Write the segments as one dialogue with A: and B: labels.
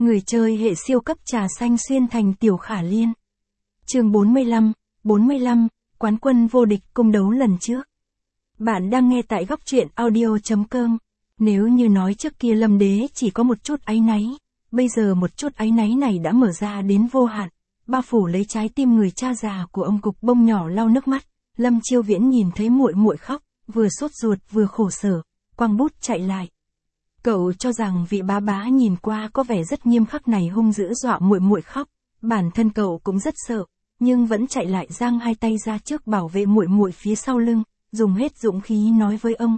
A: Người chơi hệ siêu cấp trà xanh xuyên thành Tiểu Khả Liên. Chương 45, quán quân vô địch cung đấu lần trước. Bạn đang nghe tại góc truyện audio.com. Nếu như nói trước kia Lâm Đế chỉ có một chút áy náy, bây giờ một chút áy náy này đã mở ra đến vô hạn, bao phủ lấy trái tim người cha già của ông. Cục bông nhỏ lau nước mắt, Lâm Chiêu Viễn nhìn thấy muội muội khóc, vừa sốt ruột vừa khổ sở, quăng bút chạy lại. Cậu cho rằng vị bá bá nhìn qua có vẻ rất nghiêm khắc này hung dữ dọa muội muội khóc, bản thân cậu cũng rất sợ, nhưng vẫn chạy lại giang hai tay ra trước bảo vệ muội muội phía sau lưng, dùng hết dũng khí nói với ông.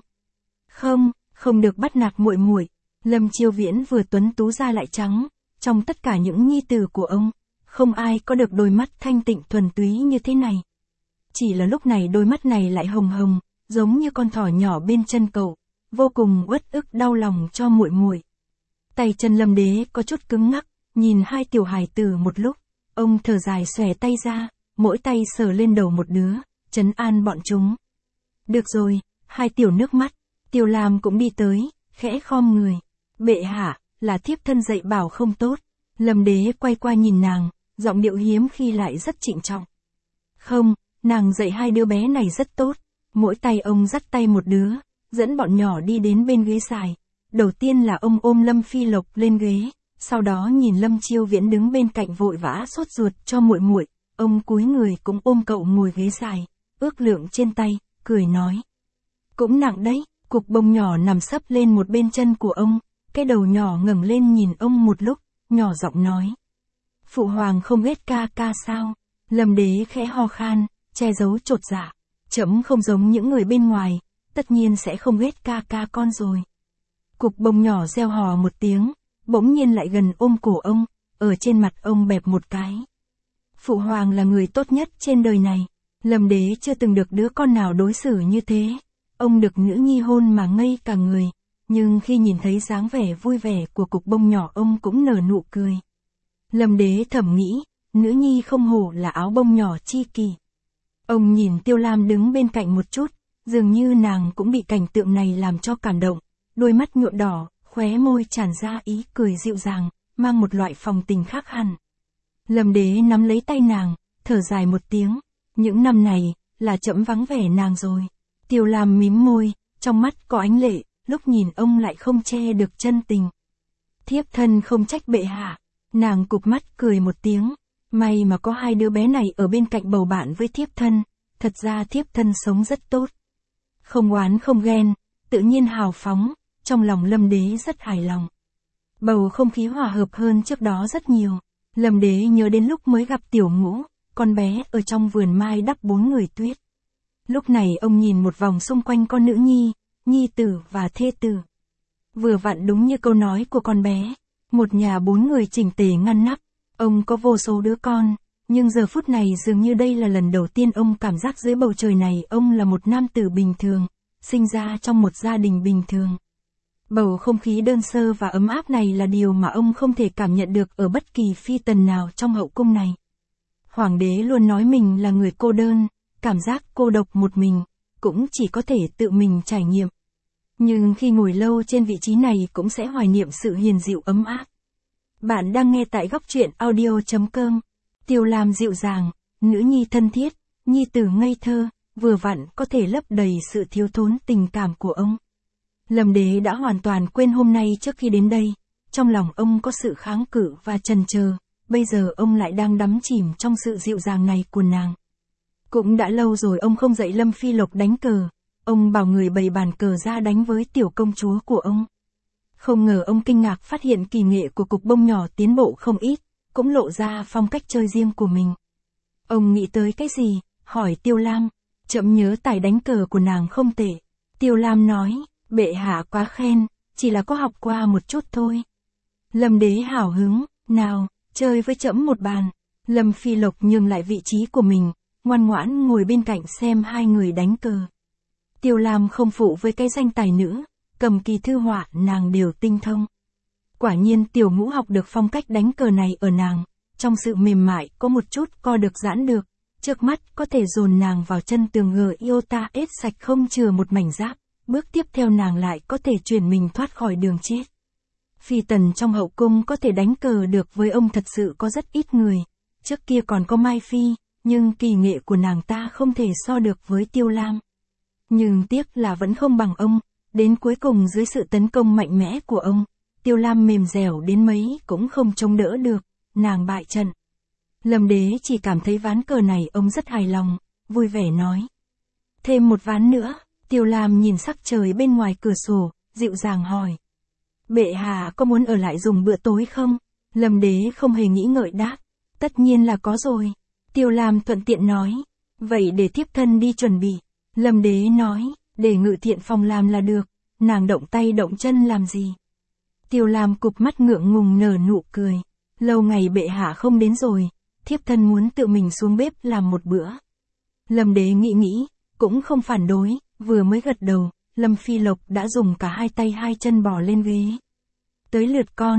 A: Không được bắt nạt muội muội. Lâm Chiêu Viễn vừa tuấn tú da lại trắng, trong tất cả những nhi tử của ông, không ai có được đôi mắt thanh tịnh thuần túy như thế này. Chỉ là lúc này đôi mắt này lại hồng hồng, giống như con thỏ nhỏ bên chân cậu, vô cùng uất ức đau lòng cho muội muội. Tay chân Lâm Đế có chút cứng ngắc, nhìn hai tiểu hài tử một lúc, ông thở dài xòe tay ra, mỗi tay sờ lên đầu một đứa, trấn an bọn chúng. Được rồi, hai tiểu nước mắt. Tiêu Lam cũng đi tới, khẽ khom người. Bệ hạ, là thiếp thân dạy bảo không tốt. Lâm Đế quay qua nhìn nàng, giọng điệu hiếm khi lại rất trịnh trọng. Không, nàng dạy hai đứa bé này rất tốt. Mỗi tay ông dắt tay một đứa, dẫn bọn nhỏ đi đến bên ghế dài. Đầu tiên là ông ôm Lâm Phi Lộc lên ghế, sau đó nhìn Lâm Chiêu Viễn đứng bên cạnh vội vã sốt ruột cho muội muội, ông cúi người cũng ôm cậu ngồi ghế dài, ước lượng trên tay, cười nói. Cũng nặng đấy. Cục bông nhỏ nằm sấp lên một bên chân của ông, cái đầu nhỏ ngẩng lên nhìn ông một lúc, nhỏ giọng nói. Phụ hoàng không ghét ca ca sao? Lâm Đế khẽ ho khan, che giấu chột dạ. Trẫm không giống những người bên ngoài, tất nhiên sẽ không ghét ca ca con rồi. Cục bông nhỏ reo hò một tiếng, bỗng nhiên lại gần ôm cổ ông, ở trên mặt ông bẹp một cái. Phụ hoàng là người tốt nhất trên đời này, Lâm Đế chưa từng được đứa con nào đối xử như thế. Ông được nữ nhi hôn mà ngây cả người, nhưng khi nhìn thấy dáng vẻ vui vẻ của cục bông nhỏ ông cũng nở nụ cười. Lâm Đế thầm nghĩ, nữ nhi không hổ là áo bông nhỏ chi kỳ. Ông nhìn Tiêu Lam đứng bên cạnh một chút, dường như nàng cũng bị cảnh tượng này làm cho cảm động, đôi mắt nhuộm đỏ, khóe môi tràn ra ý cười dịu dàng, mang một loại phong tình khác hẳn. Lâm Đế nắm lấy tay nàng, thở dài một tiếng, những năm này, là trẫm vắng vẻ nàng rồi. Tiêu Lam mím môi, trong mắt có ánh lệ, lúc nhìn ông lại không che được chân tình. Thiếp thân không trách bệ hạ, nàng cụp mắt cười một tiếng, may mà có hai đứa bé này ở bên cạnh bầu bạn với thiếp thân, thật ra thiếp thân sống rất tốt. Không oán không ghen, tự nhiên hào phóng, trong lòng Lâm Đế rất hài lòng. Bầu không khí hòa hợp hơn trước đó rất nhiều, Lâm Đế nhớ đến lúc mới gặp Tiểu Ngũ, con bé ở trong vườn mai đắp 4 người tuyết. Lúc này ông nhìn một vòng xung quanh con nữ nhi, nhi tử và thê tử. Vừa vặn đúng như câu nói của con bé, một nhà 4 người chỉnh tề ngăn nắp, ông có vô số đứa con, nhưng giờ phút này dường như đây là lần đầu tiên ông cảm giác dưới bầu trời này ông là một nam tử bình thường, sinh ra trong một gia đình bình thường. Bầu không khí đơn sơ và ấm áp này là điều mà ông không thể cảm nhận được ở bất kỳ phi tần nào trong hậu cung này. Hoàng đế luôn nói mình là người cô đơn. Cảm giác cô độc một mình, cũng chỉ có thể tự mình trải nghiệm. Nhưng khi ngồi lâu trên vị trí này cũng sẽ hoài niệm sự hiền dịu ấm áp. Bạn đang nghe tại góc truyện audio.com. Tiêu Lam dịu dàng, nữ nhi thân thiết, nhi tử ngây thơ, vừa vặn có thể lấp đầy sự thiếu thốn tình cảm của ông. Lâm Đế đã hoàn toàn quên hôm nay trước khi đến đây, trong lòng ông có sự kháng cự và chần chờ, bây giờ ông lại đang đắm chìm trong sự dịu dàng này của nàng. Cũng đã lâu rồi ông không dạy Lâm Phi Lộc đánh cờ, ông bảo người bày bàn cờ ra đánh với tiểu công chúa của ông. Không ngờ ông kinh ngạc phát hiện kỳ nghệ của cục bông nhỏ tiến bộ không ít, cũng lộ ra phong cách chơi riêng của mình. Ông nghĩ tới cái gì, hỏi Tiêu Lam, trẫm nhớ tài đánh cờ của nàng không tệ. Tiêu Lam nói, bệ hạ quá khen, chỉ là có học qua một chút thôi. Lâm Đế hào hứng, nào, chơi với trẫm một bàn. Lâm Phi Lộc nhường lại vị trí của mình, ngoan ngoãn ngồi bên cạnh xem hai người đánh cờ. Tiêu Lam không phụ với cái danh tài nữ, cầm kỳ thư họa nàng đều tinh thông. Quả nhiên Tiểu Ngũ học được phong cách đánh cờ này ở nàng, trong sự mềm mại có một chút co được giãn được, trước mắt có thể dồn nàng vào chân tường gờ iota ết sạch không chừa một mảnh giáp, bước tiếp theo nàng lại có thể chuyển mình thoát khỏi đường chết. Phi tần trong hậu cung có thể đánh cờ được với ông thật sự có rất ít người. Trước kia còn có Mai Phi, nhưng kỳ nghệ của nàng ta không thể so được với Tiêu Lam. Nhưng tiếc là vẫn không bằng ông, đến cuối cùng dưới sự tấn công mạnh mẽ của ông, Tiêu Lam mềm dẻo đến mấy cũng không chống đỡ được, nàng bại trận. Lâm Đế chỉ cảm thấy ván cờ này ông rất hài lòng, vui vẻ nói. Thêm một ván nữa, Tiêu Lam nhìn sắc trời bên ngoài cửa sổ, dịu dàng hỏi. Bệ hạ có muốn ở lại dùng bữa tối không? Lâm Đế không hề nghĩ ngợi đáp. Tất nhiên là có rồi. Tiêu Lam thuận tiện nói. Vậy để thiếp thân đi chuẩn bị. Lâm Đế nói, để Ngự Thiện Phòng làm là được, nàng động tay động chân làm gì? Tiêu Lam cụp mắt ngượng ngùng nở nụ cười. Lâu ngày bệ hạ không đến rồi, thiếp thân muốn tự mình xuống bếp làm một bữa. Lâm Đế nghĩ, cũng không phản đối, vừa mới gật đầu, Lâm Phi Lộc đã dùng cả hai tay hai chân bò lên ghế. Tới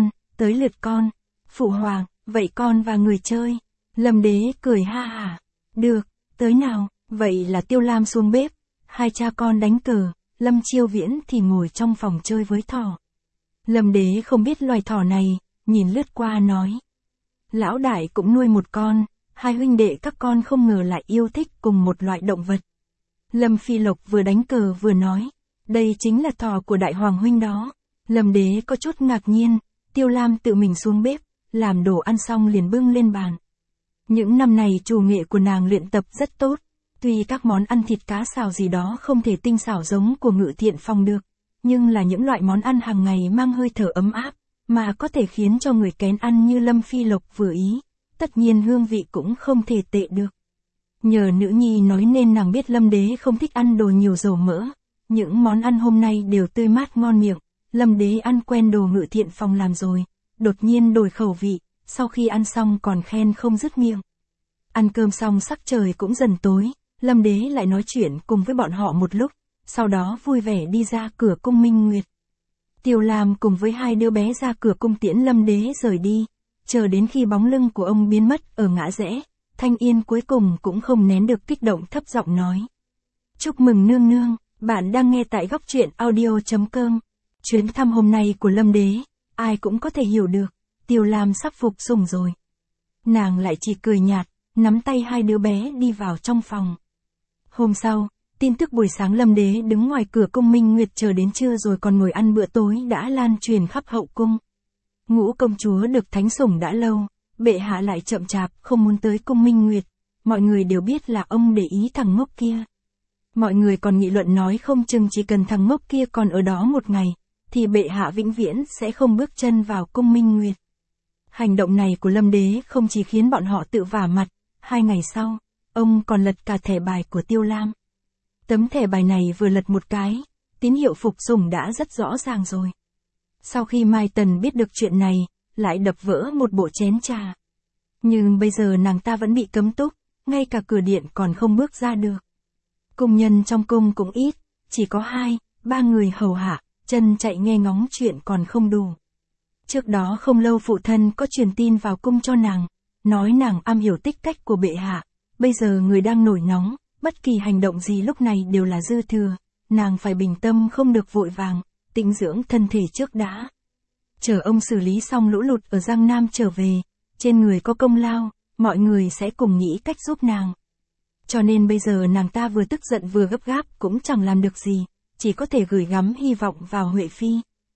A: lượt con, phụ hoàng, vậy con và người chơi. Lâm Đế cười ha hả. Được, tới nào, vậy là Tiêu Lam xuống bếp, hai cha con đánh cờ, Lâm Chiêu Viễn thì ngồi trong phòng chơi với thỏ. Lâm Đế không biết loài thỏ này, nhìn lướt qua nói. Lão đại cũng nuôi một con, hai huynh đệ các con không ngờ lại yêu thích cùng một loại động vật. Lâm Phi Lộc vừa đánh cờ vừa nói, đây chính là thỏ của đại hoàng huynh đó. Lâm Đế có chút ngạc nhiên, Tiêu Lam tự mình xuống bếp, làm đồ ăn xong liền bưng lên bàn. Những năm này chủ nghệ của nàng luyện tập rất tốt, tuy các món ăn thịt cá xào gì đó không thể tinh xảo giống của Ngự Thiện Phòng được, nhưng là những loại món ăn hàng ngày mang hơi thở ấm áp, mà có thể khiến cho người kén ăn như Lâm Phi Lộc vừa ý, tất nhiên hương vị cũng không thể tệ được. Nhờ nữ nhi nói nên nàng biết Lâm Đế không thích ăn đồ nhiều dầu mỡ, những món ăn hôm nay đều tươi mát ngon miệng. Lâm Đế ăn quen đồ Ngự Thiện Phòng làm rồi, đột nhiên đổi khẩu vị, sau khi ăn xong còn khen không dứt miệng. Ăn cơm xong sắc trời cũng dần tối, Lâm Đế lại nói chuyện cùng với bọn họ một lúc, sau đó vui vẻ đi ra cửa cung Minh Nguyệt. Tiêu Lam cùng với hai đứa bé ra cửa cung tiễn Lâm Đế rời đi, chờ đến khi bóng lưng của ông biến mất ở ngã rẽ, Thanh Yên cuối cùng cũng không nén được kích động thấp giọng nói. Chúc mừng nương nương, bạn đang nghe tại góc truyện audio.com. Chuyến thăm hôm nay của Lâm Đế, ai cũng có thể hiểu được, Tiêu Lam sắp phục sủng rồi. Nàng lại chỉ cười nhạt, nắm tay hai đứa bé đi vào trong phòng. Hôm sau, tin tức buổi sáng Lâm Đế đứng ngoài cửa cung Minh Nguyệt chờ đến trưa rồi còn ngồi ăn bữa tối đã lan truyền khắp hậu cung. Ngũ công chúa được thánh sủng đã lâu, bệ hạ lại chậm chạp không muốn tới cung Minh Nguyệt, mọi người đều biết là ông để ý thằng ngốc kia. Mọi người còn nghị luận nói không chừng chỉ cần thằng ngốc kia còn ở đó một ngày, thì bệ hạ vĩnh viễn sẽ không bước chân vào cung Minh Nguyệt. Hành động này của Lâm Đế không chỉ khiến bọn họ tự vả mặt, 2 ngày sau, ông còn lật cả thẻ bài của Tiêu Lam. Tấm thẻ bài này vừa lật một cái, tín hiệu phục sủng đã rất rõ ràng rồi. Sau khi Mai Tần biết được chuyện này, lại đập vỡ một bộ chén trà. Nhưng bây giờ nàng ta vẫn bị cấm túc, ngay cả cửa điện còn không bước ra được. Cung nhân trong cung cũng ít, chỉ có 2-3 người hầu hạ, chân chạy nghe ngóng chuyện còn không đủ. Trước đó không lâu phụ thân có truyền tin vào cung cho nàng, nói nàng am hiểu tích cách của bệ hạ, bây giờ người đang nổi nóng, bất kỳ hành động gì lúc này đều là dư thừa, nàng phải bình tâm không được vội vàng, tĩnh dưỡng thân thể trước đã. Chờ ông xử lý xong lũ lụt ở Giang Nam trở về, trên người có công lao, mọi người sẽ cùng nghĩ cách giúp nàng. Cho nên bây giờ nàng ta vừa tức giận vừa gấp gáp cũng chẳng làm được gì, chỉ có thể gửi gắm hy vọng vào Huệ Phi.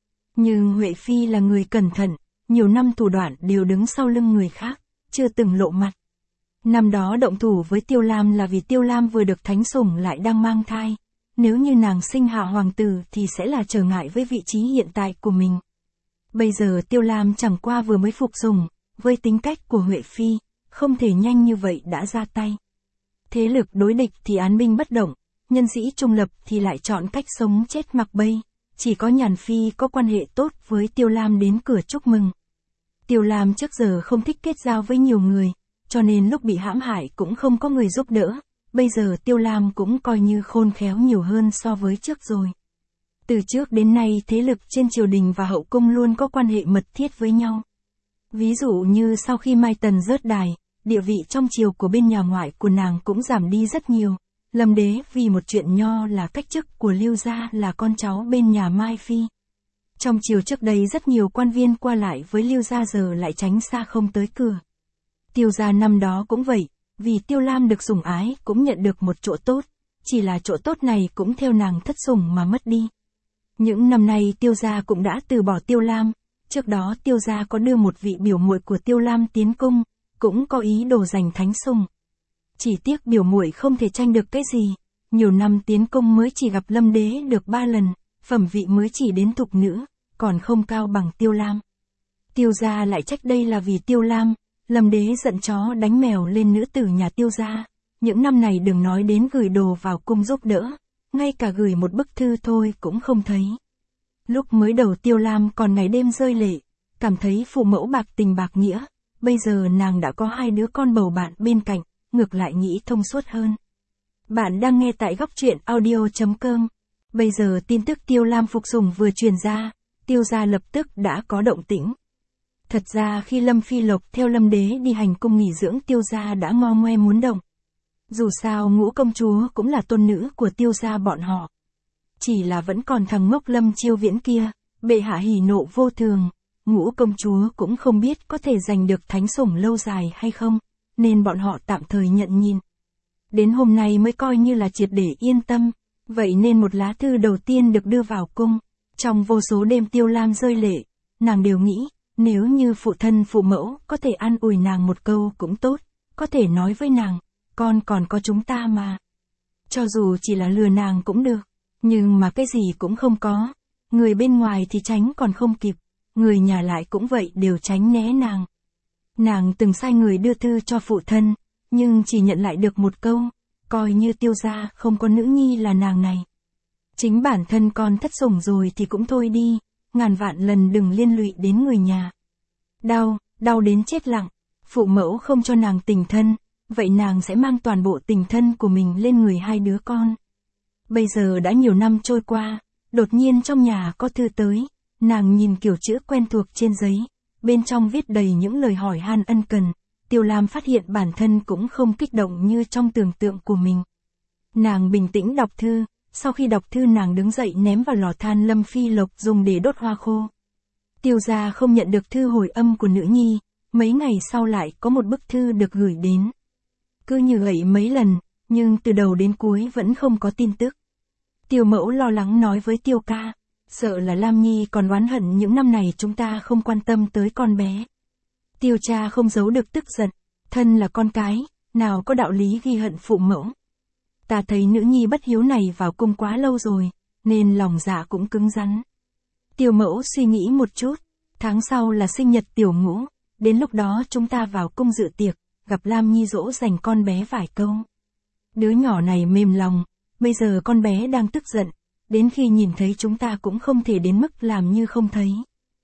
A: Nhưng Huệ Phi là người cẩn thận, nhiều năm thủ đoạn đều đứng sau lưng người khác, chưa từng lộ mặt. Năm đó động thủ với Tiêu Lam là vì Tiêu Lam vừa được thánh sủng lại đang mang thai. Nếu như nàng sinh hạ hoàng tử thì sẽ là trở ngại với vị trí hiện tại của mình. Bây giờ Tiêu Lam chẳng qua vừa mới phục sủng, với tính cách của Huệ Phi, không thể nhanh như vậy đã ra tay. Thế lực đối địch thì án binh bất động, nhân sĩ trung lập thì lại chọn cách sống chết mặc bay. Chỉ có Nhàn Phi có quan hệ tốt với Tiêu Lam đến cửa chúc mừng. Tiêu Lam trước giờ không thích kết giao với nhiều người, cho nên lúc bị hãm hại cũng không có người giúp đỡ. Bây giờ Tiêu Lam cũng coi như khôn khéo nhiều hơn so với trước rồi. Từ trước đến nay thế lực trên triều đình và hậu cung luôn có quan hệ mật thiết với nhau. Ví dụ như sau khi Mai Tần rớt đài, địa vị trong triều của bên nhà ngoại của nàng cũng giảm đi rất nhiều. Lâm Đế vì một chuyện nho là cách chức của Lưu gia là con cháu bên nhà Mai Phi. Trong chiều trước đây rất nhiều quan viên qua lại với Lưu gia giờ lại tránh xa không tới cửa. Tiêu gia năm đó cũng vậy, vì Tiêu Lam được sủng ái cũng nhận được một chỗ tốt, chỉ là chỗ tốt này cũng theo nàng thất sủng mà mất đi. Những năm nay Tiêu gia cũng đã từ bỏ Tiêu Lam, trước đó Tiêu gia có đưa một vị biểu muội của Tiêu Lam tiến cung, cũng có ý đồ giành thánh sủng. Chỉ tiếc biểu muội không thể tranh được cái gì, nhiều năm tiến cung mới chỉ gặp Lâm đế được 3 lần, phẩm vị mới chỉ đến thục nữ, còn không cao bằng Tiêu Lam. Tiêu gia lại trách đây là vì Tiêu Lam, Lâm đế giận chó đánh mèo lên nữ tử nhà Tiêu gia, những năm này đừng nói đến gửi đồ vào cung giúp đỡ, ngay cả gửi một bức thư thôi cũng không thấy. Lúc mới đầu Tiêu Lam còn ngày đêm rơi lệ, cảm thấy phụ mẫu bạc tình bạc nghĩa, bây giờ nàng đã có 2 đứa con bầu bạn bên cạnh, ngược lại nghĩ thông suốt hơn. Bạn đang nghe tại góc truyện audio.com. Bây giờ tin tức Tiêu Lam phục sủng vừa truyền ra, Tiêu gia lập tức đã có động tĩnh. Thật ra khi Lâm Phi Lộc theo Lâm đế đi hành cung nghỉ dưỡng Tiêu gia đã ngo ngoe muốn động. Dù sao Ngũ công chúa cũng là tôn nữ của Tiêu gia bọn họ. Chỉ là vẫn còn thằng ngốc Lâm Chiêu Viễn kia, bệ hạ hỉ nộ vô thường, Ngũ công chúa cũng không biết có thể giành được thánh sủng lâu dài hay không, nên bọn họ tạm thời nhận nhìn. Đến hôm nay mới coi như là triệt để yên tâm, vậy nên một lá thư đầu tiên được đưa vào cung. Trong vô số đêm Tiêu Lam rơi lệ, nàng đều nghĩ, nếu như phụ thân phụ mẫu có thể an ủi nàng một câu cũng tốt, có thể nói với nàng, con còn có chúng ta mà. Cho dù chỉ là lừa nàng cũng được, nhưng mà cái gì cũng không có, người bên ngoài thì tránh còn không kịp, người nhà lại cũng vậy đều tránh né nàng. Nàng từng sai người đưa thư cho phụ thân, nhưng chỉ nhận lại được một câu, coi như Tiêu gia không có nữ nhi là nàng này. Chính bản thân con thất sủng rồi thì cũng thôi đi, ngàn vạn lần đừng liên lụy đến người nhà. Đau đến chết lặng, phụ mẫu không cho nàng tình thân, vậy nàng sẽ mang toàn bộ tình thân của mình lên người 2 đứa con. Bây giờ đã nhiều năm trôi qua, đột nhiên trong nhà có thư tới, nàng nhìn kiểu chữ quen thuộc trên giấy, bên trong viết đầy những lời hỏi han ân cần. Tiêu Lam phát hiện bản thân cũng không kích động như trong tưởng tượng của mình. Nàng bình tĩnh đọc thư, sau khi đọc thư nàng đứng dậy ném vào lò than Lâm Phi Lộc dùng để đốt hoa khô. Tiêu gia không nhận được thư hồi âm của nữ nhi, mấy ngày sau lại có một bức thư được gửi đến. Cứ như vậy mấy lần, nhưng từ đầu đến cuối vẫn không có tin tức. Tiêu mẫu lo lắng nói với Tiêu ca, sợ là Lam Nhi còn oán hận những năm này chúng ta không quan tâm tới con bé. Tiêu cha không giấu được tức giận, thân là con cái, nào có đạo lý ghi hận phụ mẫu. Ta thấy nữ nhi bất hiếu này vào cung quá lâu rồi, nên lòng dạ cũng cứng rắn. Tiêu mẫu suy nghĩ một chút, tháng sau là sinh nhật Tiểu Ngũ, đến lúc đó chúng ta vào cung dự tiệc, gặp Lam Nhi dỗ dành con bé vài câu. Đứa nhỏ này mềm lòng, bây giờ con bé đang tức giận, đến khi nhìn thấy chúng ta cũng không thể đến mức làm như không thấy.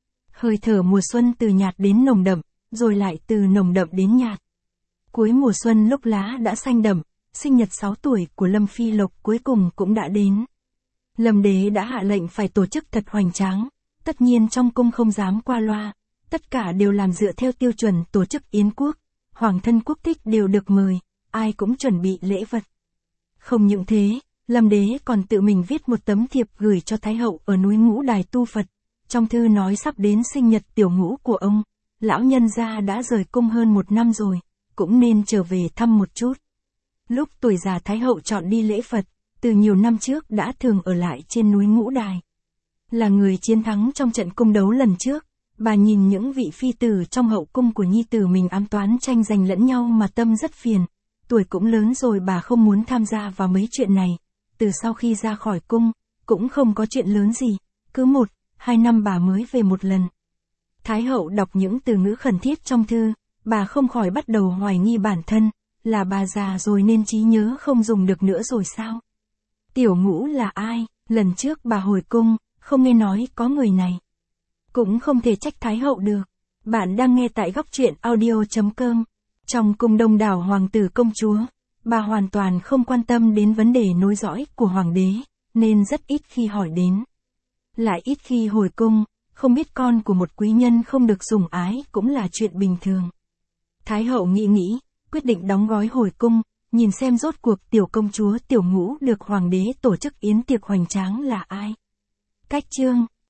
A: Hơi thở mùa xuân từ nhạt đến nồng đậm, rồi lại từ nồng đậm đến nhạt. Cuối mùa xuân lúc lá đã xanh đậm, sinh nhật 6 tuổi của Lâm Phi Lộc cuối cùng cũng đã đến. Lâm đế đã hạ lệnh phải tổ chức thật hoành tráng, tất nhiên trong cung không dám qua loa, tất cả đều làm dựa theo tiêu chuẩn tổ chức yến quốc, hoàng thân quốc thích đều được mời, ai cũng chuẩn bị lễ vật. Không những thế, Lâm đế còn tự mình viết một tấm thiệp gửi cho Thái hậu ở núi Ngũ Đài tu Phật, trong thư nói sắp đến sinh nhật Tiểu Ngũ của ông, lão nhân gia đã rời cung hơn 1 năm rồi, cũng nên trở về thăm một chút. Lúc tuổi già Thái hậu chọn đi lễ Phật, từ nhiều năm trước đã thường ở lại trên núi Ngũ Đài. Là người chiến thắng trong trận cung đấu lần trước, bà nhìn những vị phi tử trong hậu cung của nhi tử mình ám toán tranh giành lẫn nhau mà tâm rất phiền. Tuổi cũng lớn rồi bà không muốn tham gia vào mấy chuyện này. Từ sau khi ra khỏi cung, cũng không có chuyện lớn gì, cứ 1-2 năm bà mới về một lần. Thái hậu đọc những từ ngữ khẩn thiết trong thư, bà không khỏi bắt đầu hoài nghi bản thân, là bà già rồi nên trí nhớ không dùng được nữa rồi sao? Tiểu Ngũ là ai? Lần trước bà hồi cung, không nghe nói có người này. Cũng không thể trách Thái hậu được. Bạn đang nghe tại góc truyện audio.com. Trong cung đông đảo hoàng tử công chúa, bà hoàn toàn không quan tâm đến vấn đề nối dõi của hoàng đế, nên rất ít khi hỏi đến. Lại ít khi hồi cung, không biết con của một quý nhân không được sủng ái cũng là chuyện bình thường. Thái hậu nghĩ, quyết định đóng gói hồi cung, nhìn xem rốt cuộc tiểu công chúa Tiểu Ngũ được hoàng đế tổ chức yến tiệc hoành tráng là ai. Cách chương